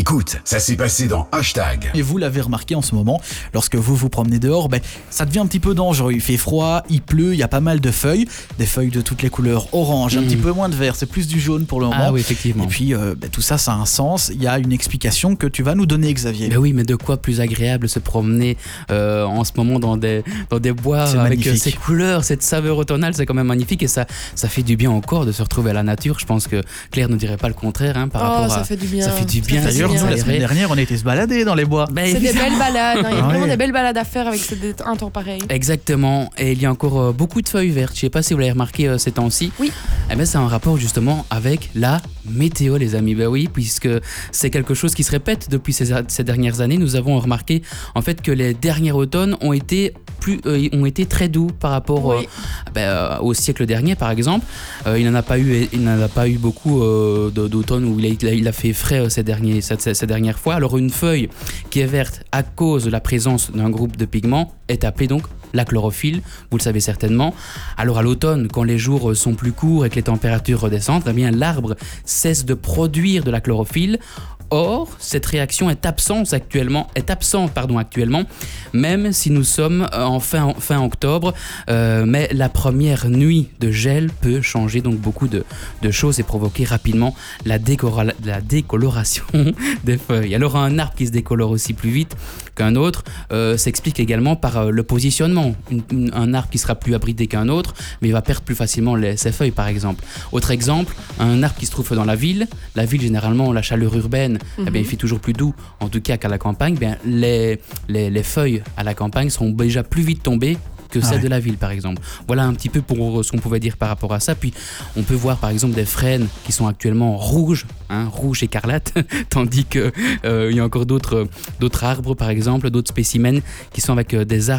Écoute, ça s'est passé dans Hashtag. Et vous l'avez remarqué en ce moment, lorsque vous vous promenez dehors, ça devient un petit peu dangereux. Il fait froid, il pleut, il y a pas mal de feuilles, des feuilles de toutes les couleurs, orange, un petit peu moins de vert, c'est plus du jaune pour le moment. Ah oui, effectivement. Et puis tout ça, ça a un sens. Il y a une explication que tu vas nous donner, Xavier. Ben oui, mais de quoi plus agréable se promener en ce moment dans des bois C'est avec magnifique. ces couleurs, cette saveur automnale, c'est quand même magnifique et ça fait du bien au corps de se retrouver à la nature. Je pense que Claire ne dirait pas le contraire par rapport ça à... fait du bien. Ça fait du bien. D'ailleurs, nous, la semaine dernière, on a été se balader dans les bois. C'est des belles balades, il y a vraiment Ouais. des belles balades à faire avec un temps pareil. Exactement, et il y a encore beaucoup de feuilles vertes. Je ne sais pas si vous l'avez remarqué ces temps-ci. Oui. Eh bien, c'est un rapport justement avec la météo, les amis. Ben oui, puisque c'est quelque chose qui se répète depuis ces dernières années. Nous avons remarqué en fait que les derniers automnes ont été très doux par rapport au siècle dernier, par exemple. Il n'en a pas eu beaucoup d'automne où il a fait frais ces dernières fois. Alors une feuille qui est verte à cause de la présence d'un groupe de pigments est appelée donc la chlorophylle, vous le savez certainement. Alors à l'automne, quand les jours sont plus courts et que les températures redescendent, eh bien l'arbre cesse de produire de la chlorophylle. Or, cette réaction est absente actuellement, même si nous sommes en fin octobre, mais la première nuit de gel peut changer donc beaucoup de choses et provoquer rapidement la décoloration des feuilles. Alors un arbre qui se décolore aussi plus vite qu'un autre s'explique également par le positionnement. Un arbre qui sera plus abrité qu'un autre, mais il va perdre plus facilement ses feuilles par exemple. Autre exemple, un arbre qui se trouve dans la ville généralement la chaleur urbaine, eh bien, il fait toujours plus doux, en tout cas qu'à la campagne, bien, les feuilles à la campagne seront déjà plus vite tombées que celles de la ville par exemple. Voilà un petit peu pour ce qu'on pouvait dire par rapport à ça. Puis on peut voir par exemple des frênes qui sont actuellement rouges écarlate, tandis que il y a encore d'autres arbres par exemple, d'autres spécimens qui sont avec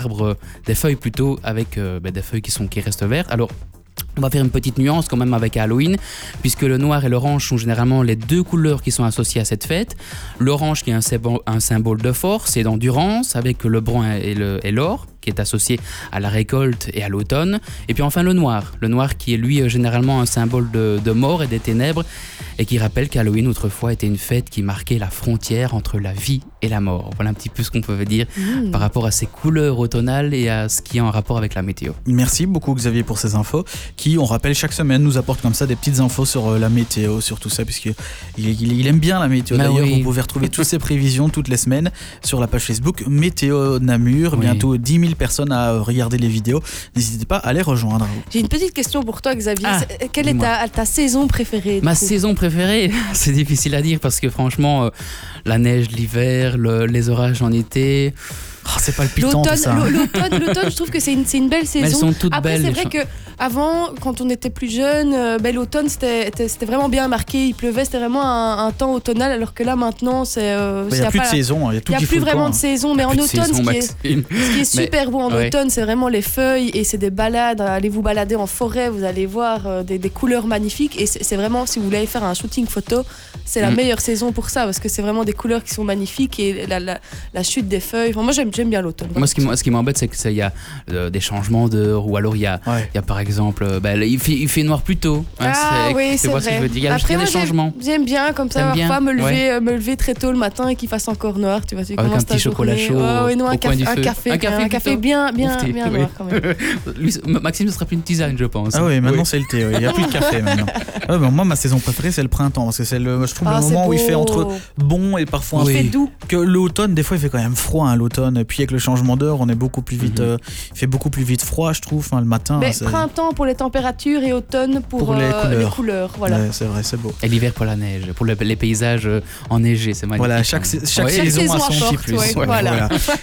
des feuilles plutôt avec des feuilles qui restent vertes. Alors on va faire une petite nuance quand même avec Halloween, puisque le noir et l'orange sont généralement les deux couleurs qui sont associées à cette fête. L'orange qui est un symbole de force et d'endurance, avec le brun et l'or, qui est associé à la récolte et à l'automne. Et puis enfin le noir qui est lui généralement un symbole de mort et des ténèbres, et qui rappelle qu'Halloween autrefois était une fête qui marquait la frontière entre la vie et la mort. Voilà un petit peu ce qu'on peut dire par rapport à ces couleurs automnales et à ce qui est en rapport avec la météo. Merci beaucoup Xavier pour ces infos qui, on rappelle, chaque semaine nous apporte comme ça des petites infos sur la météo, sur tout ça, puisqu'il aime bien la météo. D'ailleurs, vous pouvez retrouver toutes ces prévisions toutes les semaines sur la page Facebook Météo Namur. Bientôt 10 000 personnes à regarder les vidéos. N'hésitez pas à les rejoindre. J'ai une petite question pour toi, Xavier. Quelle est ta saison préférée? Ma saison préférée, c'est difficile à dire parce que franchement, la neige l'hiver, les orages en été... c'est palpitant tout ça. L'automne, je trouve que c'est une belle saison. Mais elles sont toutes Après, belles. c'est vrai qu'avant, quand on était plus jeune, l'automne, c'était vraiment bien marqué. Il pleuvait, c'était vraiment un temps automnal, alors que là, maintenant, c'est... Il n'y a plus de saison. Il n'y a plus vraiment de saison, mais en automne, ce qui est super beau en automne, c'est vraiment les feuilles et c'est des balades. Allez vous balader en forêt, vous allez voir des couleurs magnifiques. Et c'est vraiment, si vous voulez faire un shooting photo, c'est la meilleure saison pour ça, parce que c'est vraiment des couleurs qui sont magnifiques et la chute des feuilles. Enfin, moi, j'aime bien l'automne. Moi, ce qui m'embête, c'est qu'il y a des changements d'heure, ou alors il y a par exemple, il fait noir plus tôt. C'est vrai. Ce que je veux dire. Il y a Après, des changements. J'aime bien comme ça, parfois me lever très tôt le matin et qu'il fasse encore noir. Tu vois, avec un petit chocolat chaud un café bien noir quand même. Maxime, ce sera plus une tisane, je pense. Ah oui, maintenant c'est le thé. Il n'y a plus de café maintenant. Moi, ma saison préférée, c'est le printemps, parce que je trouve le moment où il fait entre bon et parfois un peu doux. Que l'automne, des fois, il fait quand même froid l'automne. Puis avec le changement d'heure, on est beaucoup plus vite. Il fait beaucoup plus vite froid, je trouve, le matin. Mais printemps pour les températures et automne pour les couleurs. Voilà. Ouais, c'est vrai, c'est beau. Et l'hiver pour la neige, pour les paysages enneigés, c'est magnifique. Voilà, chaque saison a son petit plus. Voilà.